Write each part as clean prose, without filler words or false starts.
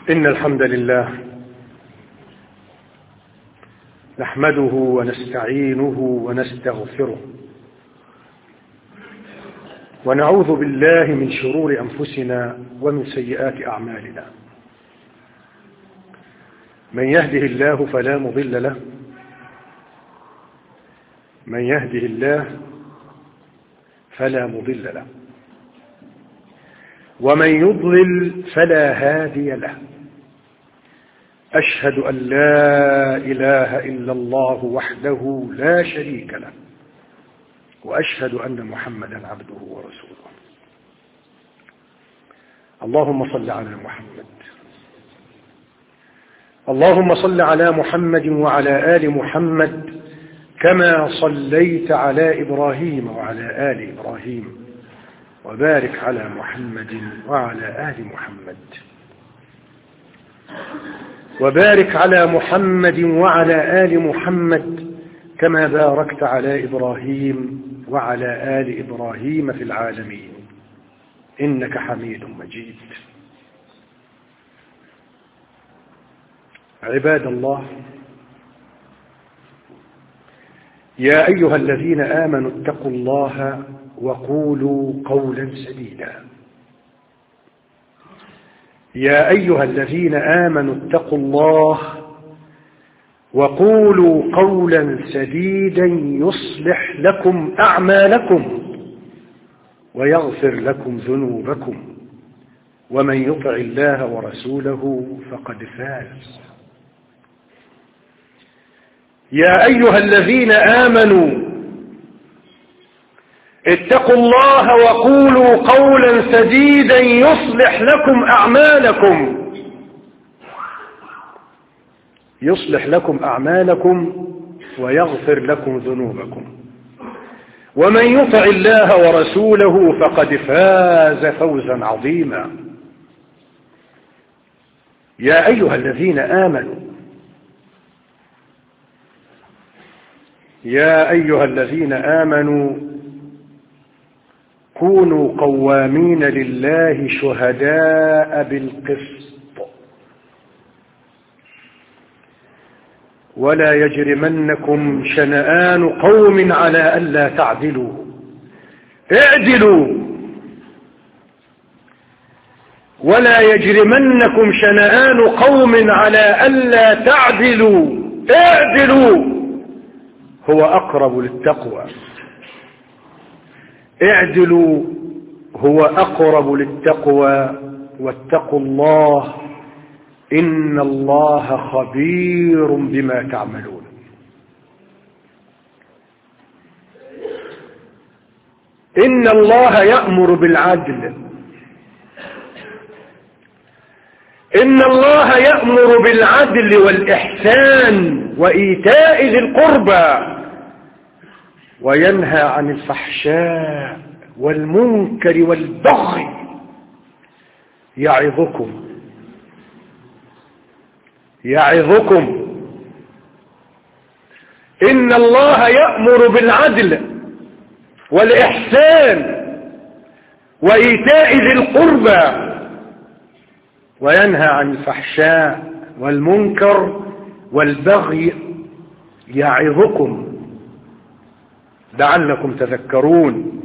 إن الحمد لله نحمده ونستعينه ونستغفره ونعوذ بالله من شرور أنفسنا ومن سيئات أعمالنا. من يهده الله فلا مضل له، من يهده الله فلا مضل له، ومن يضلل فلا هادي له. أشهد أن لا إله إلا الله وحده لا شريك له، وأشهد أن محمدا عبده ورسوله. اللهم صل على محمد، اللهم صل على محمد وعلى آل محمد كما صليت على إبراهيم وعلى آل إبراهيم، وبارك على محمد وعلى آل محمد، وبارك على محمد وعلى آل محمد كما باركت على إبراهيم وعلى آل إبراهيم في العالمين إنك حميد مجيد. عباد الله، يا أيها الذين آمنوا اتقوا الله وقولوا قولا سديدا. يا أيها الذين آمنوا اتقوا الله وقولوا قولا سديدا يصلح لكم أعمالكم ويغفر لكم ذنوبكم، ومن يطع الله ورسوله فقد فاز. يا أيها الذين آمنوا اتقوا الله وقولوا قولا سديدا يصلح لكم أعمالكم، يصلح لكم أعمالكم ويغفر لكم ذنوبكم، ومن يطع الله ورسوله فقد فاز فوزا عظيما. يا أيها الذين آمنوا، يا أيها الذين آمنوا كونوا قوامين لله شهداء بالقسط، ولا يجرمنكم شنآن قوم على ألا تعدلوا اعدلوا، ولا يجرمنكم شنآن قوم على ألا تعدلوا اعدلوا هو أقرب للتقوى. اعدلوا هو أقرب للتقوى، واتقوا الله إن الله خبير بما تعملون. إن الله يأمر بالعدل، إن الله يأمر بالعدل والإحسان وإيتاء ذي القربى، وينهى عن الفحشاء والمنكر والبغي يعظكم إن الله يأمر بالعدل والإحسان وإيتاء ذي القربى، وينهى عن الفحشاء والمنكر والبغي يعظكم لعلكم تذكرون.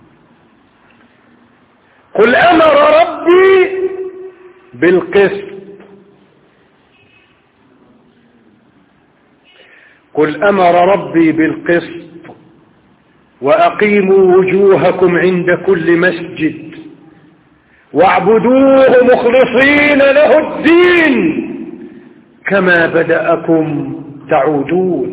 قل أمر ربي بالقسط، قل أمر ربي بالقسط وأقيموا وجوهكم عند كل مسجد واعبدوه مخلصين له الدين كما بدأكم تعودون.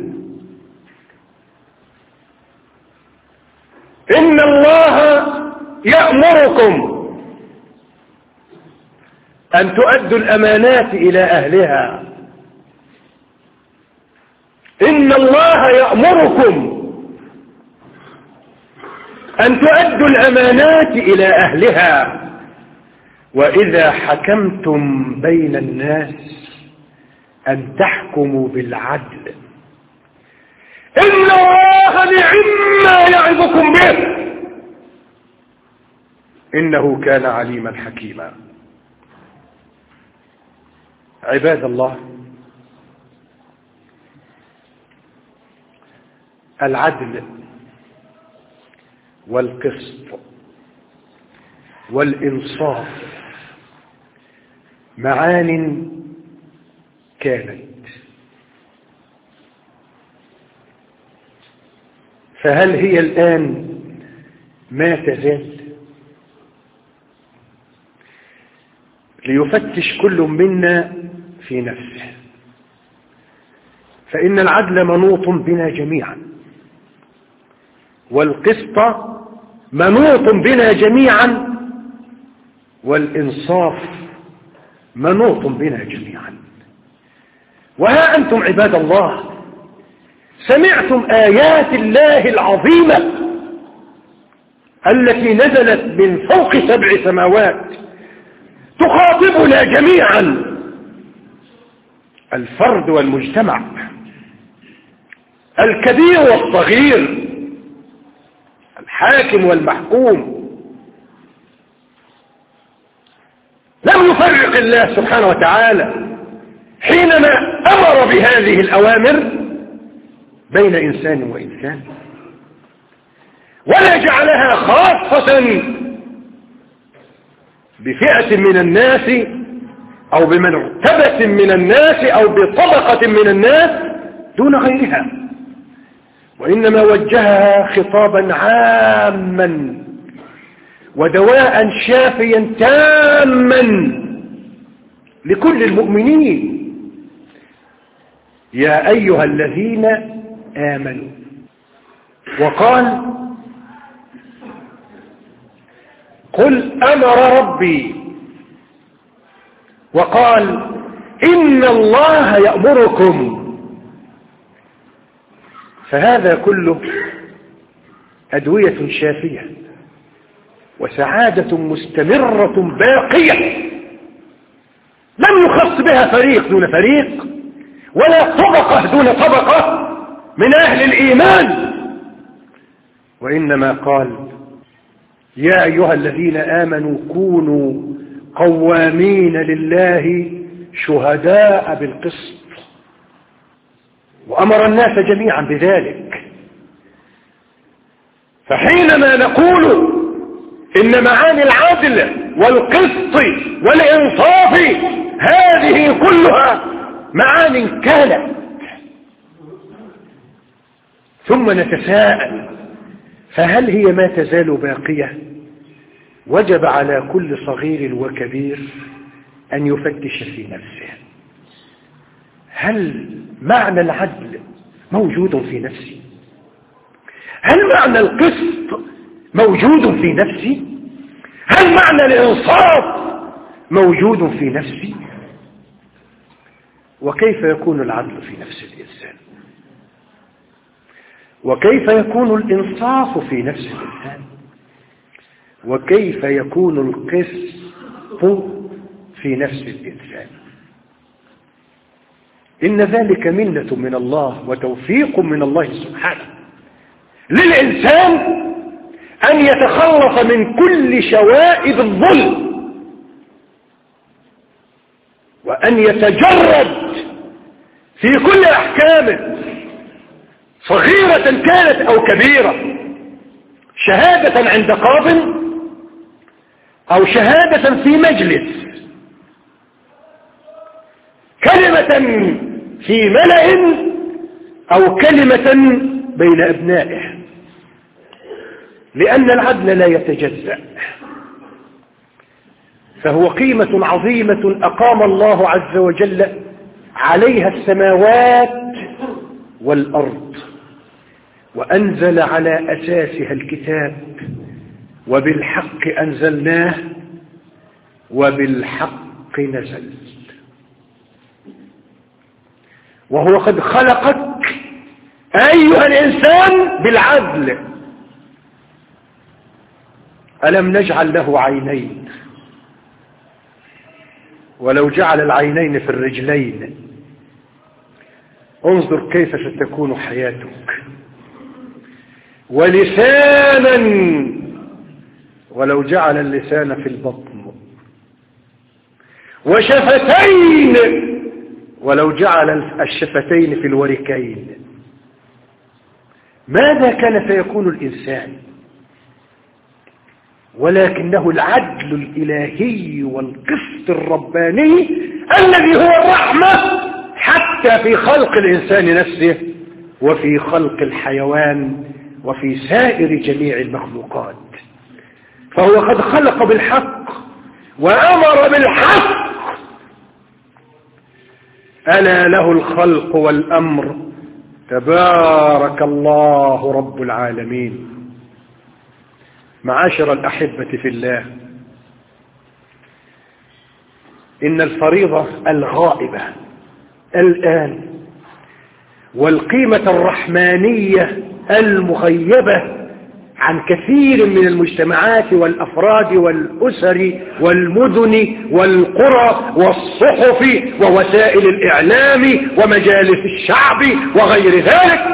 إن الله يأمركم أن تؤدوا الأمانات إلى أهلها. إن الله يأمركم أن تؤدوا الأمانات إلى أهلها وإذا حكمتم بين الناس أن تحكموا بالعدل. إن الله نعم يعظكم به إنه كان عليما حكيما. عباد الله، العدل والقسط والإنصاف معان كانت، فهل هي الآن ما تزال؟ ليفتش كل منا في نفسه، فإن العدل منوط بنا جميعا، والقسط منوط بنا جميعا، والإنصاف منوط بنا جميعا. وها أنتم عباد الله سمعتم آيات الله العظيمة التي نزلت من فوق 7 سماوات تخاطبنا جميعا، الفرد والمجتمع، الكبير والصغير، الحاكم والمحكوم. لم يفرق الله سبحانه وتعالى حينما أمر بهذه الأوامر بين إنسان وإنسان، ولا جعلها خاصة بفئة من الناس أو بمرتبة من الناس أو بطبقة من الناس دون غيرها، وإنما وجهها خطابا عاما ودواء شافيا تاما لكل المؤمنين. يا أيها الذين آمنوا، وقال قل أمر ربي، وقال إن الله يأمركم. فهذا كله أدوية شافية وسعادة مستمرة باقية لم يخص بها فريق دون فريق ولا طبقة دون طبقة من أهل الإيمان، وإنما قال يا أيها الذين آمنوا كونوا قوامين لله شهداء بالقسط، وأمر الناس جميعا بذلك. فحينما نقول إن معاني العدل والقسط والإنصاف هذه كلها معاني كانت، ثم نتساءل فهل هي ما تزال باقية؟ وجب على كل صغير وكبير أن يفتش في نفسه، هل معنى العدل موجود في نفسي؟ هل معنى القسط موجود في نفسي؟ هل معنى الإنصاف موجود في نفسي؟ وكيف يكون العدل في نفس الإنسان؟ وكيف يكون الإنصاف في نفس الإنسان؟ وكيف يكون القسط في نفس الإنسان؟ إن ذلك منة من الله وتوفيق من الله سبحانه للإنسان أن يتخلص من كل شوائب الظلم، وأن يتجرد في كل أحكامه صغيرة كانت أو كبيرة، شهادة عند قاض أو شهادة في مجلس، كلمة في ملأ أو كلمة بين أبنائه، لأن العدل لا يتجزأ، فهو قيمة عظيمة أقام الله عز وجل عليها السماوات والأرض، وأنزل على أساسها الكتاب، وبالحق أنزلناه وبالحق نزل، وهو قد خلقك أيها الإنسان بالعدل. ألم نجعل له عينين؟ ولو جعل العينين في الرجلين انظر كيف ستكون حياتك. ولسانا ولو جعل اللسان في البطن، وشفتين ولو جعل الشفتين في الوركين ماذا كان سيكون الإنسان؟ ولكنه العدل الإلهي والقسط الرباني الذي هو الرحمة حتى في خلق الإنسان نفسه وفي خلق الحيوان وفي سائر جميع المخلوقات. فهو قد خلق بالحق وأمر بالحق. ألا له الخلق والأمر، تبارك الله رب العالمين. معاشر الأحبة في الله، إن الفريضة الغائبة الآن والقيمة الرحمانية المغيبة عن كثير من المجتمعات والأفراد والأسر والمدن والقرى والصحف ووسائل الإعلام ومجالس الشعب وغير ذلك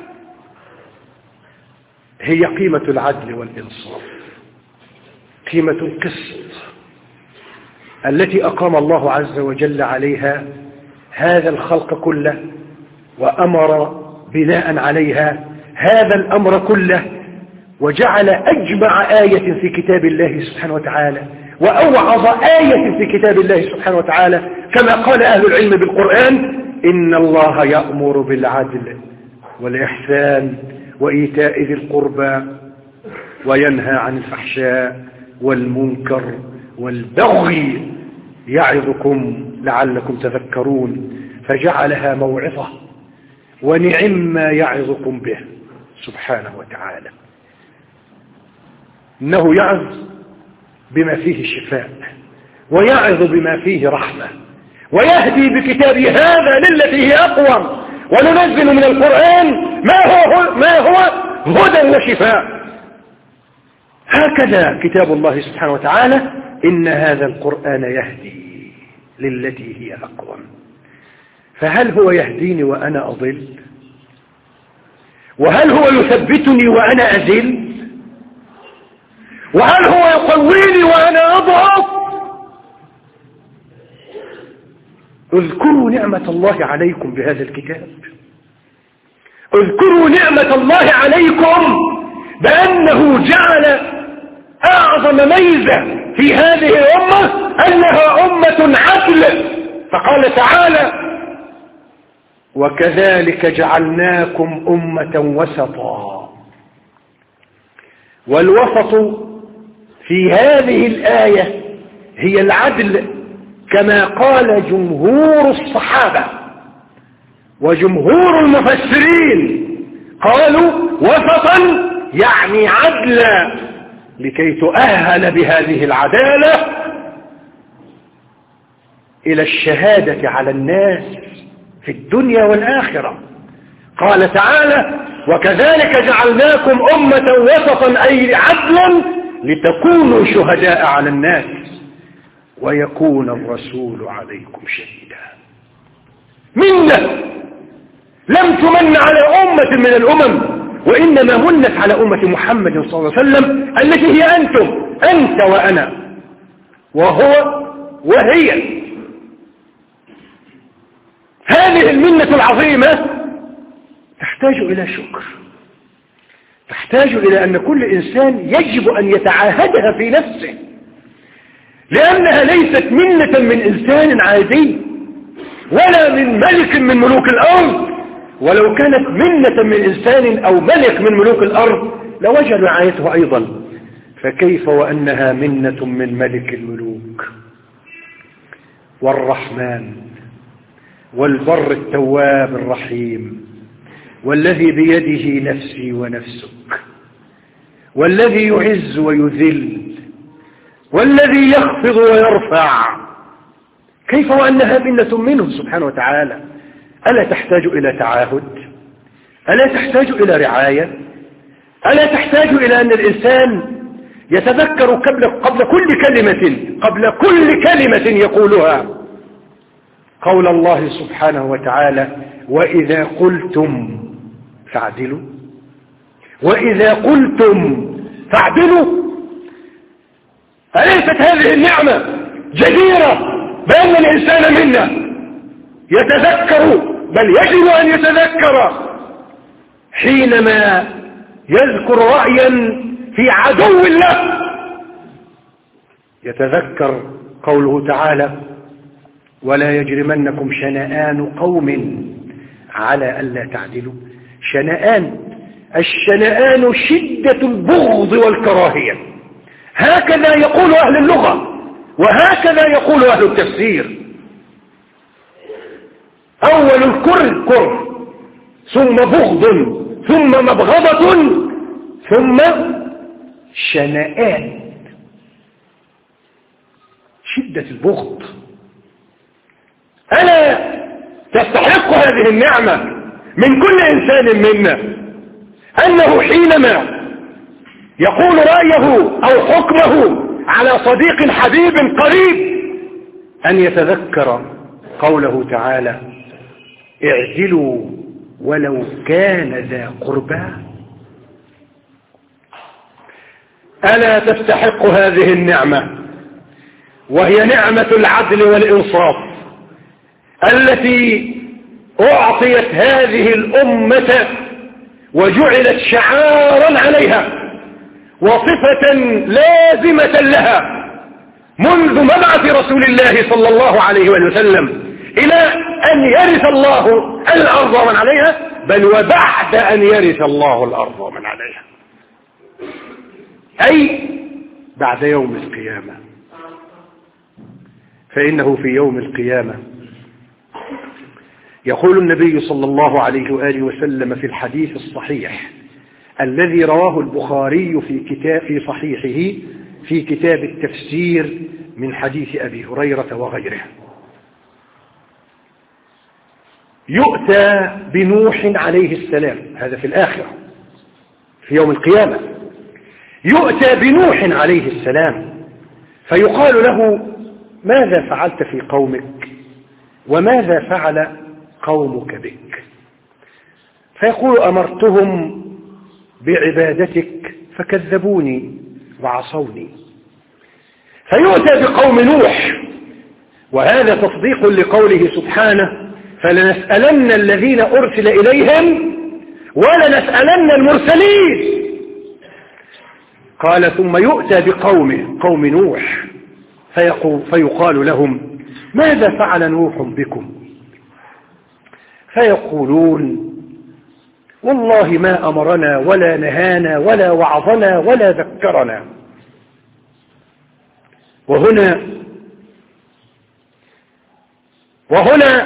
هي قيمة العدل والإنصاف، قيمة القسط التي أقام الله عز وجل عليها هذا الخلق كله وأمر بناء عليها هذا الأمر كله، وجعل أجمع آية في كتاب الله سبحانه وتعالى وأوعظ آية في كتاب الله سبحانه وتعالى كما قال أهل العلم بالقرآن: إن الله يأمر بالعدل والإحسان وإيتاء ذي القربى وينهى عن الفحشاء والمنكر والبغي يعظكم لعلكم تذكرون، فجعلها موعظة ونعم ما يعظكم به سبحانه وتعالى. إنه يعظ بما فيه شفاء ويعظ بما فيه رحمة ويهدي بكتابه هذا للتي هي أقوم، وننزل من القرآن ما هو هدى وشفاء. هكذا كتاب الله سبحانه وتعالى: إن هذا القرآن يهدي للتي هي أقوم. فهل هو يهديني وأنا أضل؟ وهل هو يثبتني وأنا أذل؟ وهل هو يقويني وأنا أضعف؟ اذكروا نعمة الله عليكم بهذا الكتاب، اذكروا نعمة الله عليكم بأنه جعل أعظم ميزة في هذه الأمة أنها أمة عدل. فقال تعالى: وكذلك جعلناكم أمة وسطا. والوسط في هذه الآية هي العدل كما قال جمهور الصحابة وجمهور المفسرين، قالوا وسطا يعني عدلا، لكي تؤهل بهذه العدالة إلى الشهادة على الناس في الدنيا والآخرة. قال تعالى: وكذلك جعلناكم أمة وسطا أي عدلا لتكونوا شهداء على الناس ويكون الرسول عليكم شهيدا. منة لم تمن على أمة من الأمم، وإنما منت على أمة محمد صلى الله عليه وسلم التي هي أنتم، أنت وأنا وهو وهي. هذه المنة العظيمة تحتاج إلى شكر، تحتاج إلى أن كل إنسان يجب أن يتعاهدها في نفسه، لأنها ليست منة من إنسان عادي ولا من ملك من ملوك الأرض. ولو كانت منة من إنسان أو ملك من ملوك الأرض لوجد رعايته أيضا، فكيف وأنها منة من ملك الملوك والرحمن والبر التواب الرحيم، والذي بيده نفسي ونفسك، والذي يعز ويذل، والذي يخفض ويرفع. كيف وأنها منة منه سبحانه وتعالى؟ ألا تحتاج إلى تعاهد؟ ألا تحتاج إلى رعاية؟ ألا تحتاج إلى أن الإنسان يتذكر قبل كل كلمة يقولها قول الله سبحانه وتعالى: وإذا قلتم فاعدلوا، وإذا قلتم فاعدلوا. أليست هذه النعمة جديرة بأن الإنسان منا يتذكر، بل يجب أن يتذكر حينما يذكر رأيا في عدو له، يتذكر قوله تعالى: ولا يجرمنكم شنآن قوم على ألا تعدلوا. الشنآن شدة البغض والكراهية، هكذا يقول أهل اللغة وهكذا يقول أهل التفسير. أول الكره كره، ثم بغض، ثم مبغضة، ثم شنآن، شدة البغض. ألا تستحق هذه النعمة من كل إنسان منا أنه حينما يقول رأيه أو حكمه على صديق حبيب قريب أن يتذكر قوله تعالى: اعدلوا ولو كان ذا قربى. ألا تستحق هذه النعمة، وهي نعمة العدل والإنصاف التي أعطيت هذه الأمة وجعلت شعارا عليها وصفة لازمة لها منذ مبعث رسول الله صلى الله عليه وسلم إلى أن يرث الله الأرض ومن عليها، بل وبعد أن يرث الله الأرض ومن عليها، أي بعد يوم القيامة. فإنه في يوم القيامة يقول النبي صلى الله عليه وآله وسلم في الحديث الصحيح الذي رواه البخاري في صحيحه في كتاب التفسير من حديث أبي هريرة وغيره: يؤتى بنوح عليه السلام، هذا في الآخرة في يوم القيامة، يؤتى بنوح عليه السلام فيقال له: ماذا فعلت في قومك وماذا فعل قومك بك؟ فيقول: أمرتهم بعبادتك فكذبوني وعصوني. فيؤتى بقوم نوح، وهذا تصديق لقوله سبحانه: فلنسألن الذين أرسل إليهم ولنسألن المرسلين. قال: ثم يؤتى قوم نوح فيقال لهم: ماذا فعل نوح بكم؟ فيقولون: والله ما أمرنا ولا نهانا ولا وعظنا ولا ذكرنا. وهنا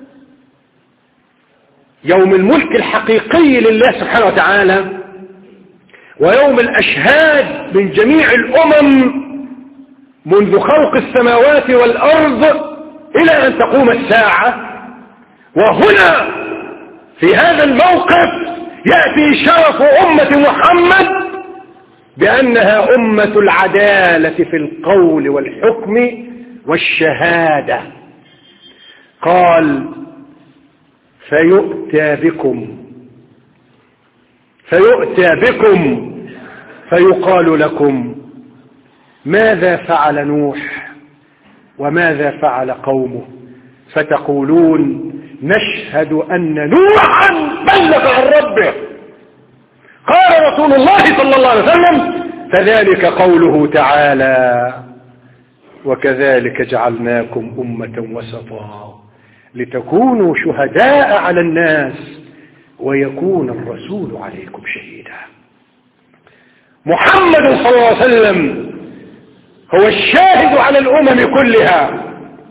يوم الملك الحقيقي لله سبحانه وتعالى، ويوم الأشهاد من جميع الأمم منذ خلق السماوات والأرض إلى أن تقوم الساعة. وهنا في هذا الموقف يأتي شرف أمة محمد بأنها أمة العدالة في القول والحكم والشهادة. قال: فيؤتى بكم فيقال لكم: ماذا فعل نوح وماذا فعل قومه؟ فتقولون: نشهد أن نوحا بلغ عن ربه. قال رسول الله صلى الله عليه وسلم: فذلك قوله تعالى: وكذلك جعلناكم أمة وسطا لتكونوا شهداء على الناس ويكون الرسول عليكم شهيدا. محمد صلى الله عليه وسلم هو الشاهد على الأمم كلها،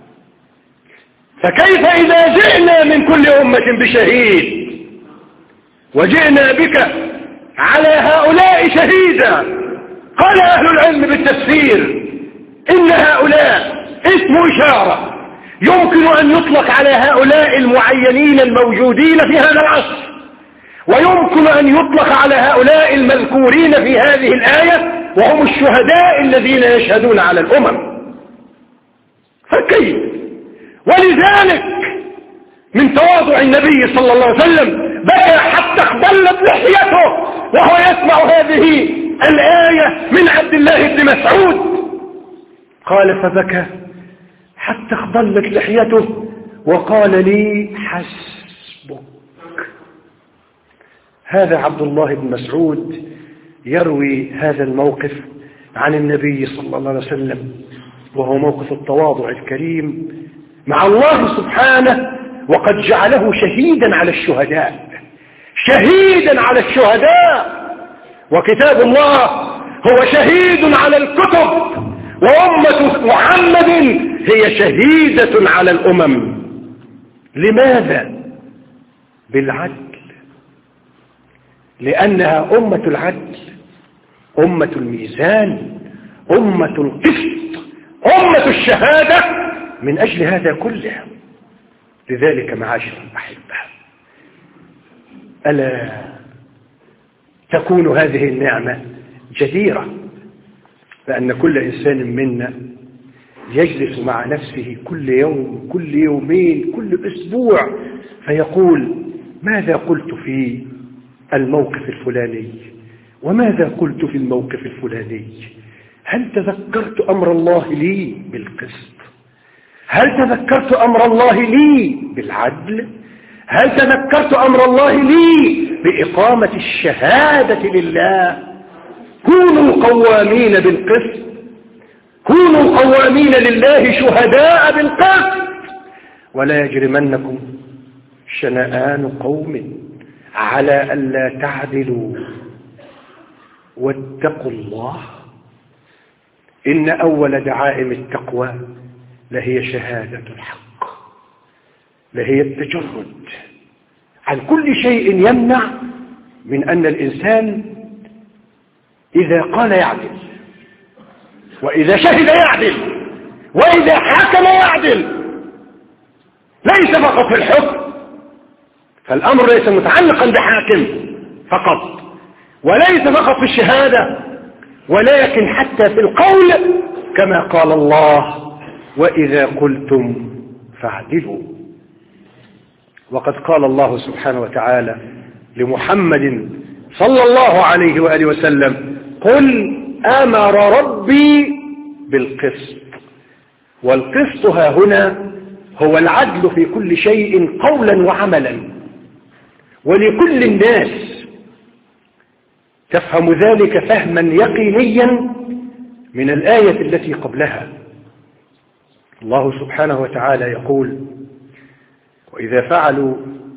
فكيف إذا جئنا من كل أمة بشهيد وجئنا بك على هؤلاء شهيدا؟ قال أهل العلم بالتفسير إن هؤلاء اسم إشارة يمكن أن يطلق على هؤلاء المعينين الموجودين في هذا العصر، ويمكن أن يطلق على هؤلاء المذكورين في هذه الآية وهم الشهداء الذين يشهدون على الأمم. فكيف؟ ولذلك من تواضع النبي صلى الله عليه وسلم بكى حتى اخضلت لحيته وهو يسمع هذه الآية من عبد الله بن مسعود. قال: فبكى حتى اخضلت لحيته وقال لي حسبك. هذا عبد الله بن مسعود يروي هذا الموقف عن النبي صلى الله عليه وسلم، وهو موقف التواضع الكريم مع الله سبحانه، وقد جعله شهيدا على الشهداء، شهيدا على الشهداء. وكتاب الله هو شهيد على الكتب، وأمة محمد هي شهيدة على الأمم. لماذا؟ بالعدل، لأنها أمة العدل، أمة الميزان، أمة القسط، أمة الشهادة. من أجل هذا كله، لذلك معاشر الأحبة، ألا تكون هذه النعمة جديرة بأن كل إنسان منا يجلس مع نفسه كل يوم، كل يومين، كل أسبوع، فيقول: ماذا قلت في الموقف الفلاني؟ وماذا قلت في الموقف الفلاني؟ هل تذكرت أمر الله لي بالقسط؟ هل تذكرت أمر الله لي بالعدل؟ هل تذكرت أمر الله لي بإقامة الشهادة لله؟ كونوا قوامين بالقسط، كونوا قوامين لله شهداء بالقسط، ولا يجرمنكم شنآن قوم على ألا تعدلوا واتقوا الله. إن أول دعائم التقوى لهي شهادة الحق، لهي التجرد عن كل شيء يمنع من أن الإنسان إذا قال يعدل، وإذا شهد يعدل، وإذا حكم يعدل. ليس فقط في الحكم، فالأمر ليس متعلقا بحاكم فقط، وليس فقط في الشهادة، ولكن حتى في القول، كما قال الله: وإذا قلتم فاعدلوا. وقد قال الله سبحانه وتعالى لمحمد صلى الله عليه وآله وسلم: قل أمر ربي بالقسط. والقسط ها هنا هو العدل في كل شيء قولا وعملا، ولكل الناس تفهم ذلك فهما يقينيا من الآية التي قبلها. الله سبحانه وتعالى يقول: وإذا فعلوا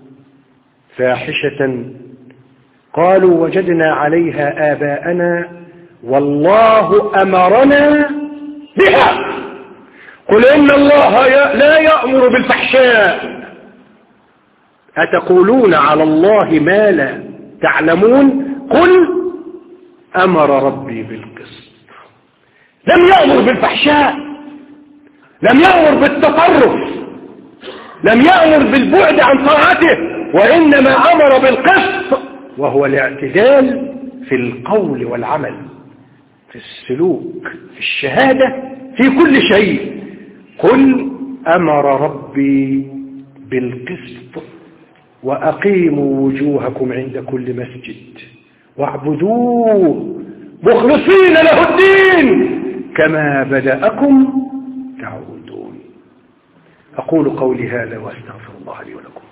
فاحشة قالوا وجدنا عليها آباءنا والله أمرنا بها. قل إن الله لا يأمر بالفحشاء أتقولون على الله ما لا تعلمون. قل أمر ربي بالقسط. لم يأمر بالفحشاء، لم يأمر بالتطرف، لم يأمر بالبعد عن طاعته، وإنما أمر بالقسط، وهو الاعتدال في القول والعمل، في السلوك، في الشهادة، في كل شيء. قل أمر ربي بالقسط وأقيموا وجوهكم عند كل مسجد واعبدوه مخلصين له الدين كما بدأكم تعودون. أقول قولي هذا وأستغفر الله لي ولكم.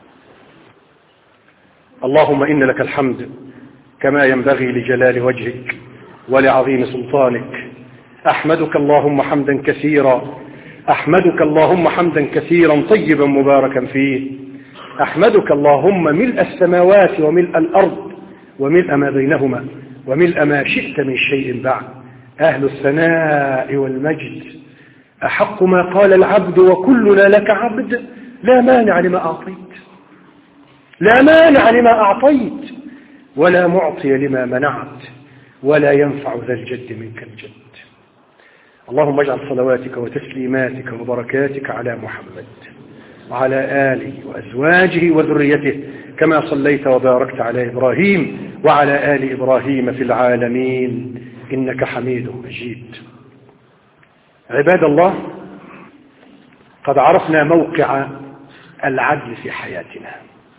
اللهم إن لك الحمد كما ينبغي لجلال وجهك ولعظيم سلطانك. أحمدك اللهم حمدا كثيرا، أحمدك اللهم حمدا كثيرا طيبا مباركا فيه. أحمدك اللهم ملء السماوات وملء الأرض وملء ما بينهما وملء ما شئت من شيء بعد. أهل الثناء والمجد أحق ما قال العبد وكلنا لك عبد. لا مانع لما أعطيت، لا مانع لما أعطيت، ولا معطي لما منعت، ولا ينفع ذا الجد منك الجد. اللهم اجعل صلواتك وتسليماتك وبركاتك على محمد وعلى آله وأزواجه وذريته كما صليت وباركت على إبراهيم وعلى آل إبراهيم في العالمين إنك حميد مجيد. عباد الله، قد عرفنا موقع العدل في حياتنا،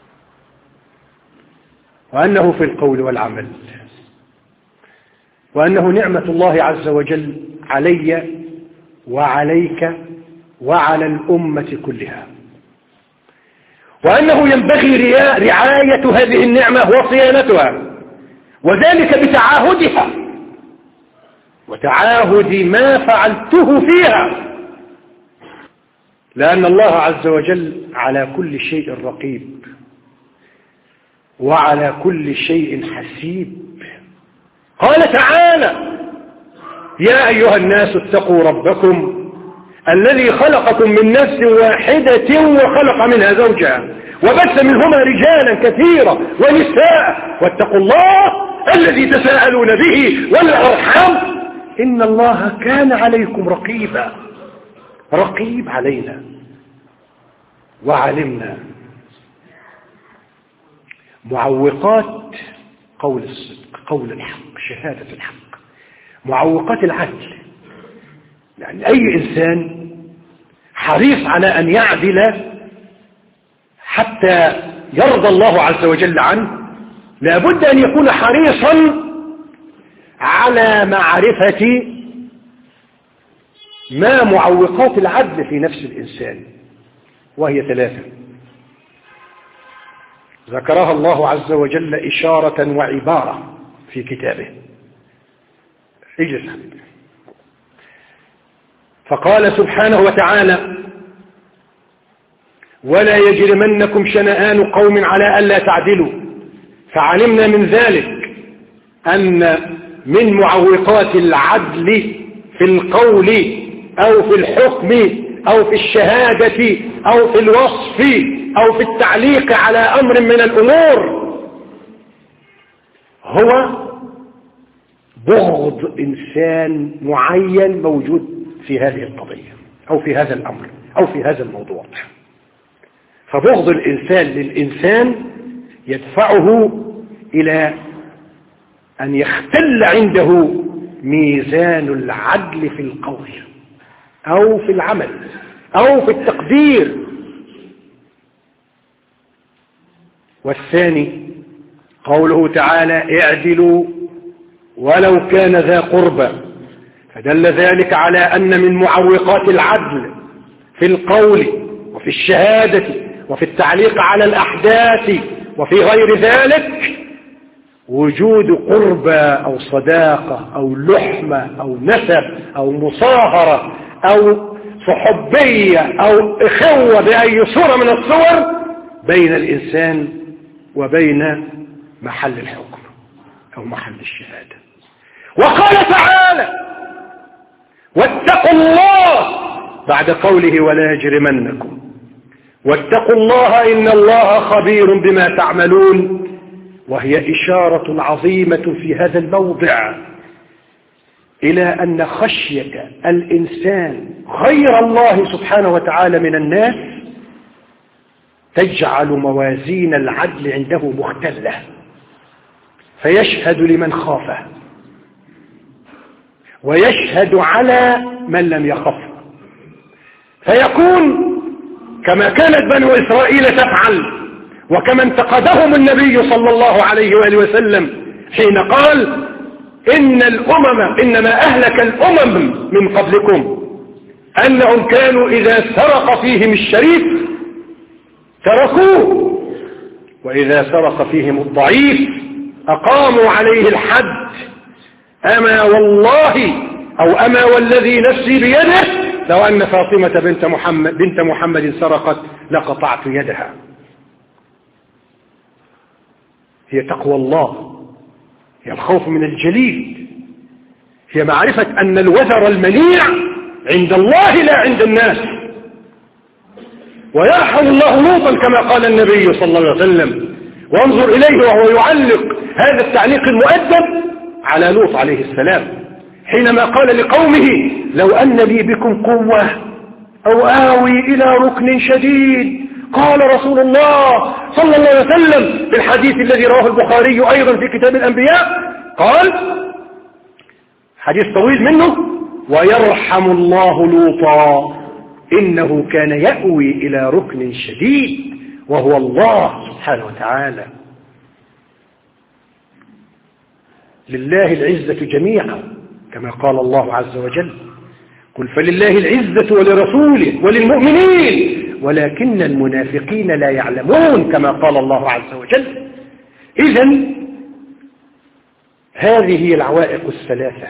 وأنه في القول والعمل، وأنه نعمة الله عز وجل علي وعليك وعلى الأمة كلها. وأنه ينبغي رعاية هذه النعمة وصيانتها، وذلك بتعاهدها وتعاهد ما فعلته فيها، لأن الله عز وجل على كل شيء رقيب وعلى كل شيء حسيب. قال تعالى: يا أيها الناس اتقوا ربكم الذي خلقكم من نفس واحدة وخلق منها زوجها وبث منهما رجالا كثيرا ونساء واتقوا الله الذي تساءلون به والأرحام إن الله كان عليكم رقيبا. رقيب علينا وعلمنا معوقات قول الصدق، قول الحق، شهادة الحق، معوقات العدل. يعني أي إنسان حريص على أن يعدل حتى يرضى الله عز وجل عنه لابد أن يكون حريصا على معرفة ما معوقات العدل في نفس الإنسان، وهي 3 ذكرها الله عز وجل إشارة وعبارة في كتابه. اجلس. فقال سبحانه وتعالى: ولا يجرمنكم شنآن قوم على ألا تعدلوا. فعلمنا من ذلك أن من معوقات العدل في القول أو في الحكم أو في الشهادة أو في الوصف أو في التعليق على أمر من الأمور هو بغض إنسان معين موجود في هذه القضية أو في هذا الأمر أو في هذا الموضوع. فبغض الإنسان للإنسان يدفعه إلى أن يختل عنده ميزان العدل في القول أو في العمل أو في التقدير. والثاني قوله تعالى: اعدلوا ولو كان ذا قربى، فدل ذلك على أن من معوقات العدل في القول وفي الشهادة وفي التعليق على الأحداث وفي غير ذلك وجود قربى أو صداقة أو لحمة أو نسب أو مصاهرة أو صحبية أو إخوة بأي صورة من الصور بين الإنسان وبين محل الحكم أو محل الشهادة. وقال تعالى: واتقوا الله بعد قوله: ولا يجرمنكم. واتقوا الله إن الله خبير بما تعملون، وهي إشارة عظيمة في هذا الموضع إلى أن خشية الإنسان غير الله سبحانه وتعالى من الناس تجعل موازين العدل عنده مختلة، فيشهد لمن خافه ويشهد على من لم يخف، فيكون كما كانت بنو إسرائيل تفعل وكما انتقدهم النبي صلى الله عليه وآله وسلم حين قال: إنما أهلك الأمم من قبلكم أنهم كانوا إذا سرق فيهم الشريف تركوه، وإذا سرق فيهم الضعيف أقاموا عليه الحد. أما والله أو أما والذي نفسي بيده لو أن فاطمة بنت محمد سرقت لقطعت يدها. هي تقوى الله، هي الخوف من الجليل، هي معرفة أن الوزر المنيع عند الله لا عند الناس. ويرحم الله لوطا كما قال النبي صلى الله عليه وسلم، وانظر إليه وهو يعلق هذا التعليق المؤدب على لوط عليه السلام حينما قال لقومه: لو أن لي بكم قوة أو آوي إلى ركن شديد. قال رسول الله صلى الله عليه وسلم في الحديث الذي رواه البخاري أيضا في كتاب الأنبياء، قال حديث طويل منه: ويرحم الله لوطا إنه كان يأوي إلى ركن شديد، وهو الله سبحانه وتعالى. لله العزة جميعا كما قال الله عز وجل: قل فلله العزة ولرسوله وللمؤمنين ولكن المنافقين لا يعلمون كما قال الله عز وجل. إذن هذه هي العوائق الثلاثة: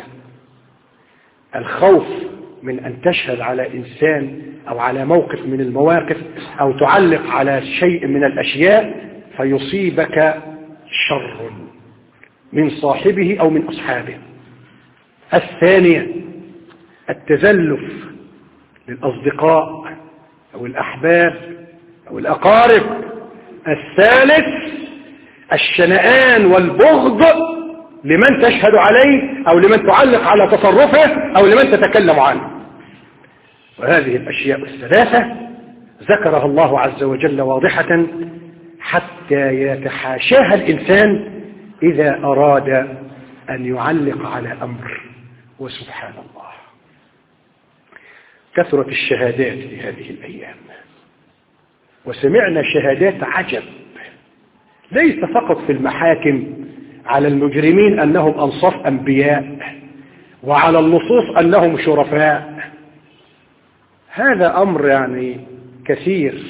الخوف من أن تشهد على إنسان أو على موقف من المواقف أو تعلق على شيء من الأشياء فيصيبك شر من صاحبه أو من أصحابه. الثانية التزلف للأصدقاء أو الأحباب أو الأقارب. الثالث الشنآن والبغض لمن تشهد عليه أو لمن تعلق على تصرفه أو لمن تتكلم عنه. وهذه الأشياء الثلاثة ذكرها الله عز وجل واضحة حتى يتحاشاها الإنسان إذا أراد أن يعلق على أمر. وسبحان الله كثرت الشهادات في هذه الأيام، وسمعنا شهادات عجب، ليس فقط في المحاكم على المجرمين أنهم أنصاف أنبياء وعلى اللصوص أنهم شرفاء. هذا أمر يعني كثير،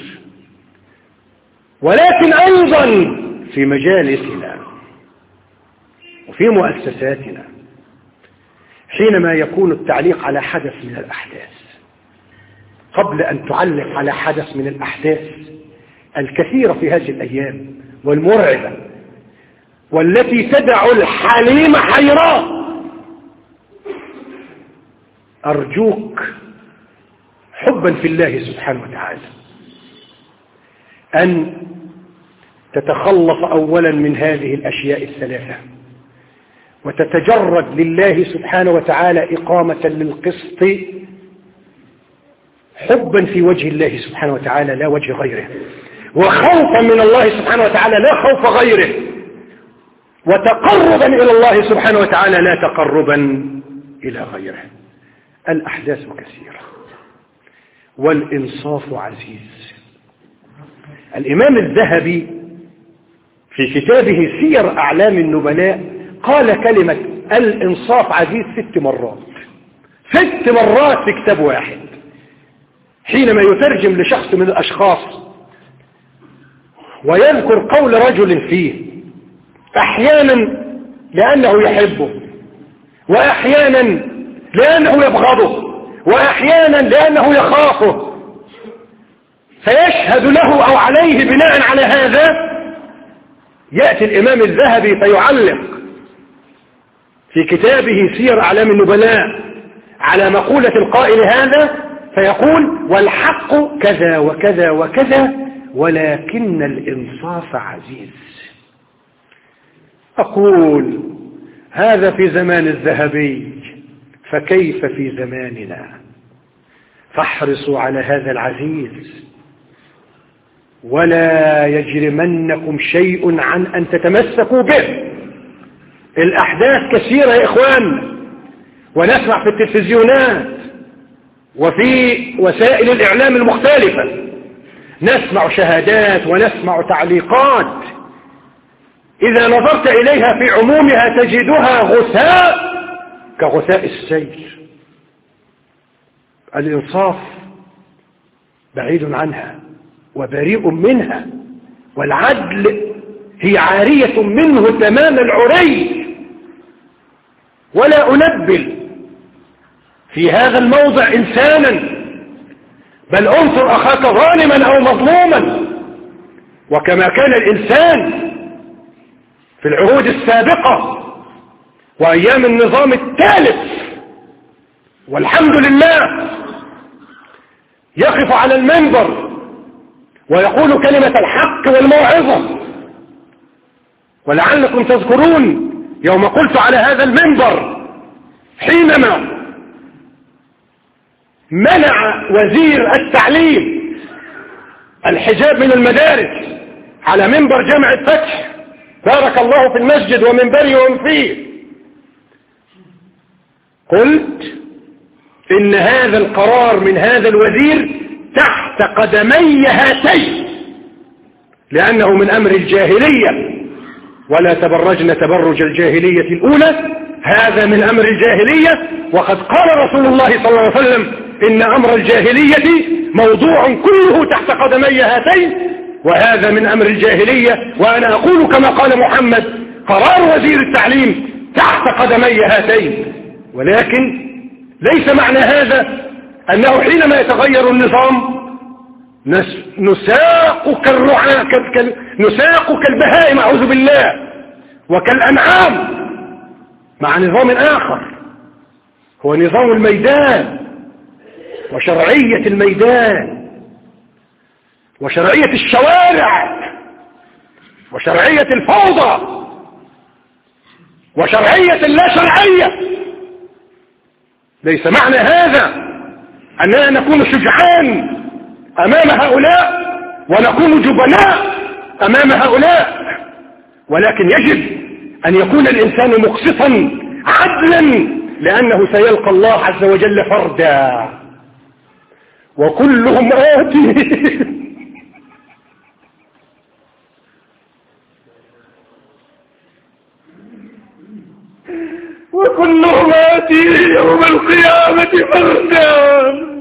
ولكن أيضا في مجالسنا وفي مؤسساتنا حينما يكون التعليق على حدث من الأحداث، قبل أن تعلق على حدث من الأحداث الكثيرة في هذه الأيام والمرعبة والتي تدع الحليم حيران، أرجوك حبا في الله سبحانه وتعالى أن تتخلص أولا من هذه الأشياء الثلاثة وتتجرد لله سبحانه وتعالى إقامة للقسط حبا في وجه الله سبحانه وتعالى لا وجه غيره، وخوفا من الله سبحانه وتعالى لا خوف غيره، وتقربا إلى الله سبحانه وتعالى لا تقربا إلى غيره. الأحداث كثيرة والإنصاف عزيز. الإمام الذهبي في كتابه سير أعلام النبلاء قال كلمة الإنصاف عزيز 6 مرات، 6 مرات في كتاب واحد، حينما يترجم لشخص من الأشخاص ويذكر قول رجل فيه، أحيانا لأنه يحبه، وأحيانا لأنه يبغضه، وأحيانا لأنه يخافه، فيشهد له أو عليه بناء على هذا. يأتي الإمام الذهبي فيعلق في كتابه سير أعلام النبلاء على مقولة القائل هذا فيقول: والحق كذا وكذا وكذا ولكن الإنصاف عزيز. أقول هذا في زمان الذهبي، فكيف في زماننا؟ فاحرصوا على هذا العزيز، ولا يجرمنكم شيء عن أن تتمسكوا به. الأحداث كثيرة يا إخوان، ونسمع في التلفزيونات وفي وسائل الإعلام المختلفة، نسمع شهادات ونسمع تعليقات إذا نظرت إليها في عمومها تجدها غثاء كغثاء السيل. الإنصاف بعيد عنها وبريء منها، والعدل هي عارية منه تمام العري. ولا أنبل في هذا الموضع إنسانا، بل انصر أخاك ظالما أو مظلوما. وكما كان الإنسان في العهود السابقة وأيام النظام الثالث والحمد لله يقف على المنبر ويقول كلمة الحق والموعظة. ولعلكم تذكرون يوم قلت على هذا المنبر حينما منع وزير التعليم الحجاب من المدارس على منبر جامع الفتح، بارك الله في المسجد ومنبره ومن فيه، قلت إن هذا القرار من هذا الوزير تحت قدمي هاتين، لأنه من أمر الجاهلية، ولا تبرجن تبرج الجاهلية الأولى هذا من أمر الجاهلية، وقد قال رسول الله صلى الله عليه وسلم إن أمر الجاهلية موضوع كله تحت قدمي هاتين، وهذا من أمر الجاهلية. وأنا أقول كما قال محمد: قرار وزير التعليم تحت قدمي هاتين. ولكن ليس معنى هذا أنه حينما يتغير النظام نساق كالبهائم أعوذ بالله وكالأنعام مع نظام آخر هو نظام الميدان وشرعية الميدان وشرعية الشوارع وشرعية الفوضى وشرعية اللا شرعية. ليس معنى هذا أننا نكون شجعان أمام هؤلاء ونكون جبناء أمام هؤلاء، ولكن يجب أن يكون الإنسان مقسطا عدلا، لأنه سيلقى الله عز وجل فردا وكلهم آتي وكلهم آتي يوم القيامة فردا.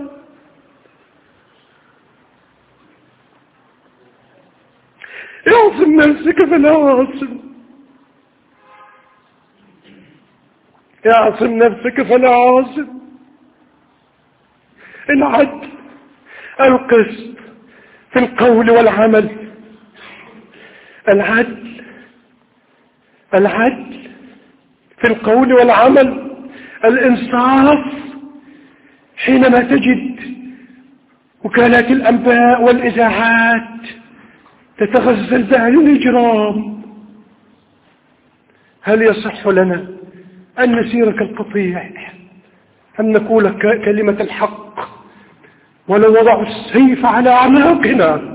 اعصم نفسك فلا عاصم، اعصم نفسك فلا عاصم. العدل، القسط في القول والعمل، العدل في القول والعمل، الإنصاف. حينما تجد وكالات الأنباء والإذاعات تتغزل بها الإجرام، هل يصح لنا أن نسير كالقطيع، أن نقول كلمة الحق ولو وضعوا السيف على أعناقنا؟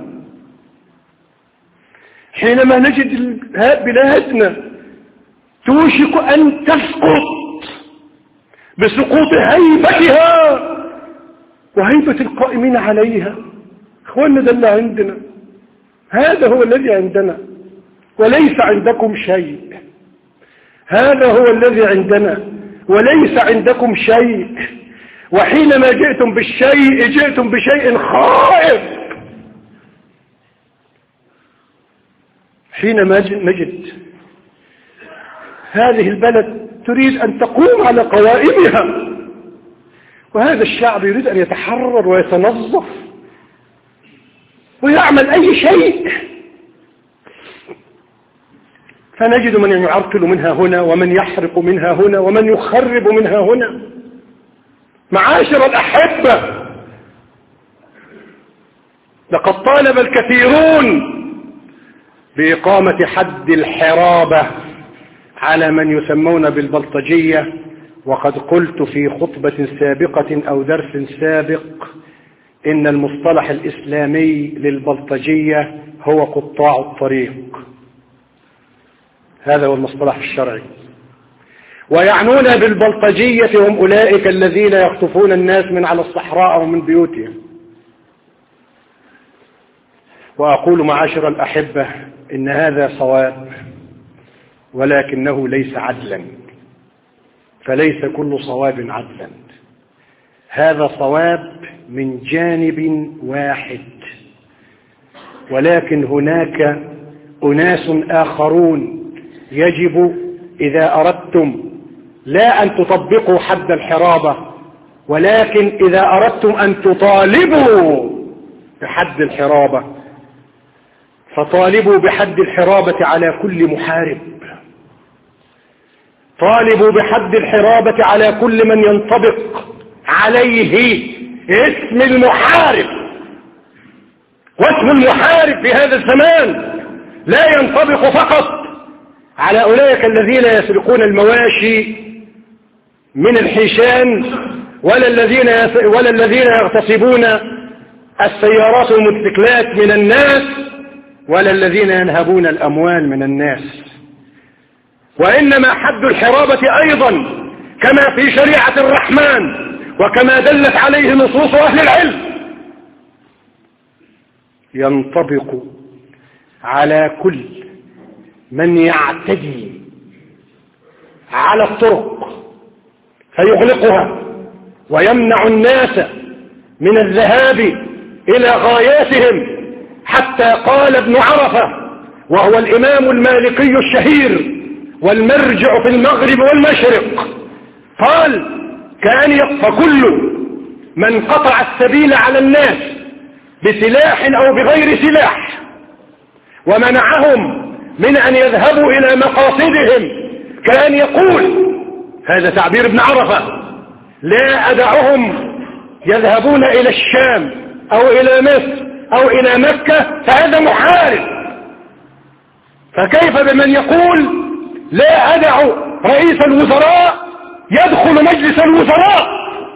حينما نجد بلادنا توشك أن تسقط بسقوط هيبتها وهيبة القائمين عليها، اخواننا ده اللي عندنا، هذا هو الذي عندنا وليس عندكم شيء. هذا هو الذي عندنا وليس عندكم شيء. وحينما جئتم بالشيء جئتم بشيء خائف. حينما نجد هذه البلد تريد أن تقوم على قوائمها، وهذا الشعب يريد أن يتحرر ويتنظف ويعمل أي شيء، فنجد من يعرقل منها هنا ومن يحرق منها هنا ومن يخرب منها هنا. معاشر الأحبة، لقد طالب الكثيرون بإقامة حد الحرابة على من يسمون بالبلطجية، وقد قلت في خطبة سابقة أو درس سابق إن المصطلح الإسلامي للبلطجية هو قطاع الطريق، هذا هو المصطلح الشرعي. ويعنون بالبلطجية هم أولئك الذين يخطفون الناس من على الصحراء ومن بيوتهم. وأقول معاشر الأحبة إن هذا صواب، ولكنه ليس عدلا، فليس كل صواب عدلا. هذا صواب من جانب واحد، ولكن هناك أناس آخرون يجب إذا أردتم لا أن تطبقوا حد الحرابة، ولكن إذا أردتم أن تطالبوا بحد الحرابة فطالبوا بحد الحرابة على كل محارب، طالبوا بحد الحرابة على كل من ينطبق عليه اسم المحارب. واسم المحارب في هذا الزمان لا ينطبق فقط على أولئك الذين يسرقون المواشي من الحيشان، ولا الذين يغتصبون السيارات والموتوسيكلات من الناس، ولا الذين ينهبون الأموال من الناس. وإنما حد الحرابة أيضا كما في شريعة الرحمن وكما دلت عليه نصوص أهل العلم ينطبق على كل من يعتدي على الطرق فيغلقها ويمنع الناس من الذهاب إلى غاياتهم، حتى قال ابن عرفة وهو الإمام المالكي الشهير والمرجع في المغرب والمشرق، قال فكل من قطع السبيل على الناس بسلاح أو بغير سلاح ومنعهم من أن يذهبوا إلى مقاصدهم كان يقول، هذا تعبير ابن عرفة، لا أدعهم يذهبون إلى الشام أو إلى مصر أو إلى مكة فهذا محارب. فكيف بمن يقول لا أدع رئيس الوزراء يدخل مجلس الوزراء؟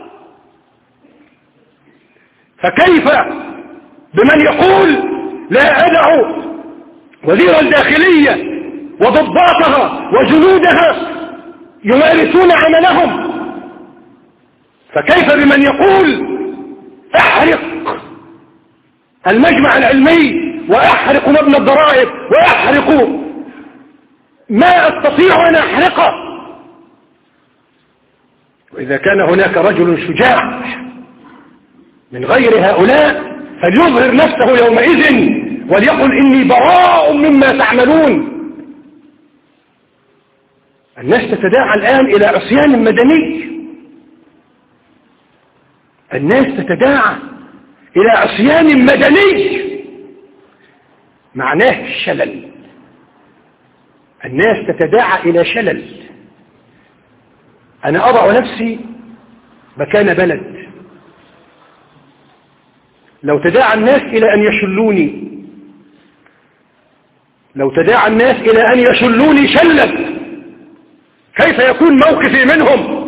فكيف بمن يقول لا أدع وزير الداخلية وضباطها وجنودها يمارسون عملهم؟ فكيف بمن يقول احرق المجمع العلمي واحرق مبنى الضرائب واحرق ما استطيع ان احرقه؟ واذا كان هناك رجل شجاع من غير هؤلاء فليظهر نفسه يومئذ وليقل اني براء مما تعملون. الناس تتداعى الان الى عصيان مدني، الناس تتداعى إلى عصيان مدني معناه الشلل، الناس تتداعى إلى شلل. أنا أضع نفسي مكان بلد، لو تداعى الناس إلى أن يشلوني، لو تداعى الناس إلى أن يشلوني شلا، كيف يكون موقفي منهم؟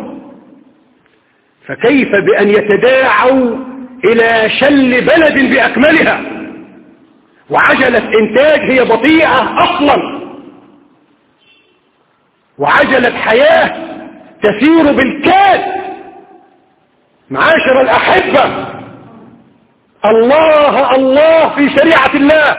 فكيف بأن يتداعوا إلى شل بلد بأكملها، وعجلة إنتاج هي بطيئة أصلا، وعجلة حياة تسير بالكاد. معاشر الأحبة، الله الله في شريعة الله،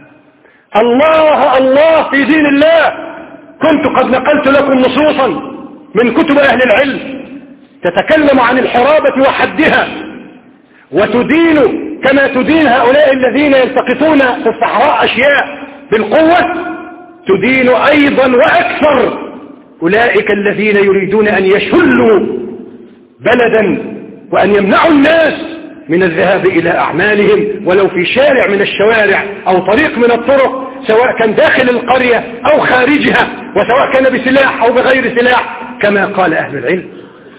الله الله في دين الله. كنت قد نقلت لكم نصوصا من كتب أهل العلم تتكلم عن الحرابة وحدها، وتدين كما تدين هؤلاء الذين يلتقطون في الصحراء أشياء بالقوة، تدين أيضا وأكثر أولئك الذين يريدون أن يشلوا بلدا وأن يمنعوا الناس من الذهاب إلى أعمالهم ولو في شارع من الشوارع أو طريق من الطرق، سواء كان داخل القرية أو خارجها، وسواء كان بسلاح أو بغير سلاح كما قال أهل العلم.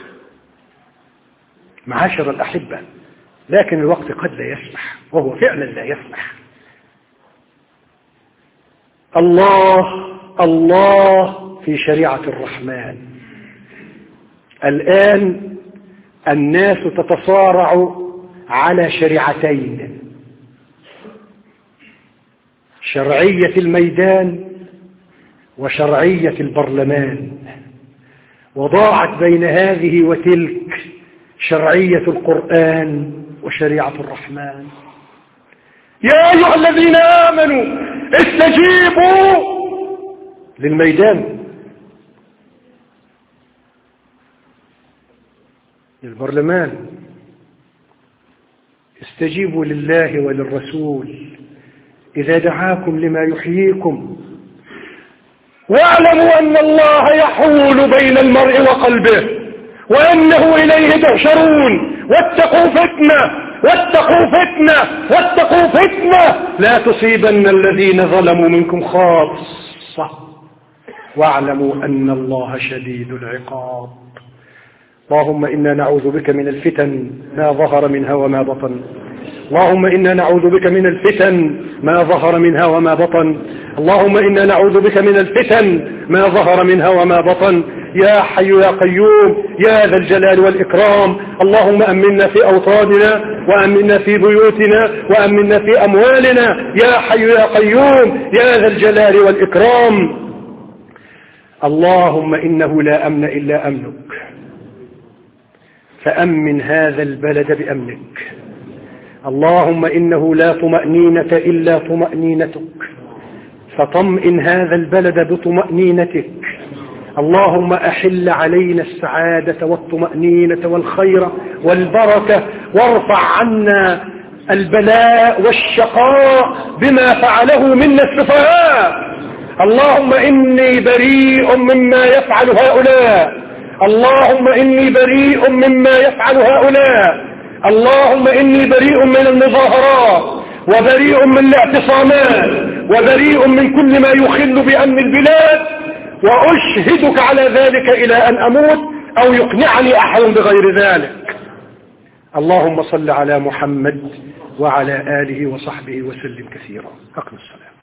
معاشر الأحبة، لكن الوقت قد لا يسمح، وهو فعلا لا يسمح. الله الله في شريعة الرحمن. الآن الناس تتصارع على شريعتين، شرعية الميدان وشرعية البرلمان، وضاعت بين هذه وتلك شرعية القرآن وشريعة الرحمن. يا أيها الذين آمنوا استجيبوا للميدان، للبرلمان، استجيبوا لله وللرسول إذا دعاكم لما يحييكم، واعلموا أن الله يحول بين المرء وقلبه وأنه إليه تحشرون، واتقوا فتنة واتقوا فتنة واتقوا فتنة لا تصيبن الذين ظلموا منكم خاصة واعلموا أن الله شديد العقاب. اللهم إنا نعوذ بك من الفتن ما ظهر منها وما بطن، اللهم إنا نعوذ بك من الفتن ما ظهر منها وما بطن، اللهم إنا نعوذ بك من الفتن ما ظهر منها وما بطن. يا حي يا قيوم يا ذا الجلال والإكرام، اللهم أمنا في أوطاننا وأمنا في بيوتنا وأمنا في أموالنا، يا حي يا قيوم يا ذا الجلال والإكرام. اللهم إنه لا أمن إلا أمنك، فأمن هذا البلد بأمنك. اللهم إنه لا طمأنينة إلا طمأنينتك، فطمئن هذا البلد بطمأنينتك. اللهم أحل علينا السعادة والطمأنينة والخير والبركة، وارفع عنا البلاء والشقاء بما فعله منا السفهاء. اللهم إني بريء مما يفعل هؤلاء، اللهم إني بريء مما يفعل هؤلاء، اللهم إني بريء من المظاهرات، وبريء من الاعتصامات، وبريء من كل ما يخل بأمن البلاد، وأشهدك على ذلك إلى أن أموت أو يقنعني أحد بغير ذلك. اللهم صل على محمد وعلى آله وصحبه وسلم كثيرا. أقم الصلاة.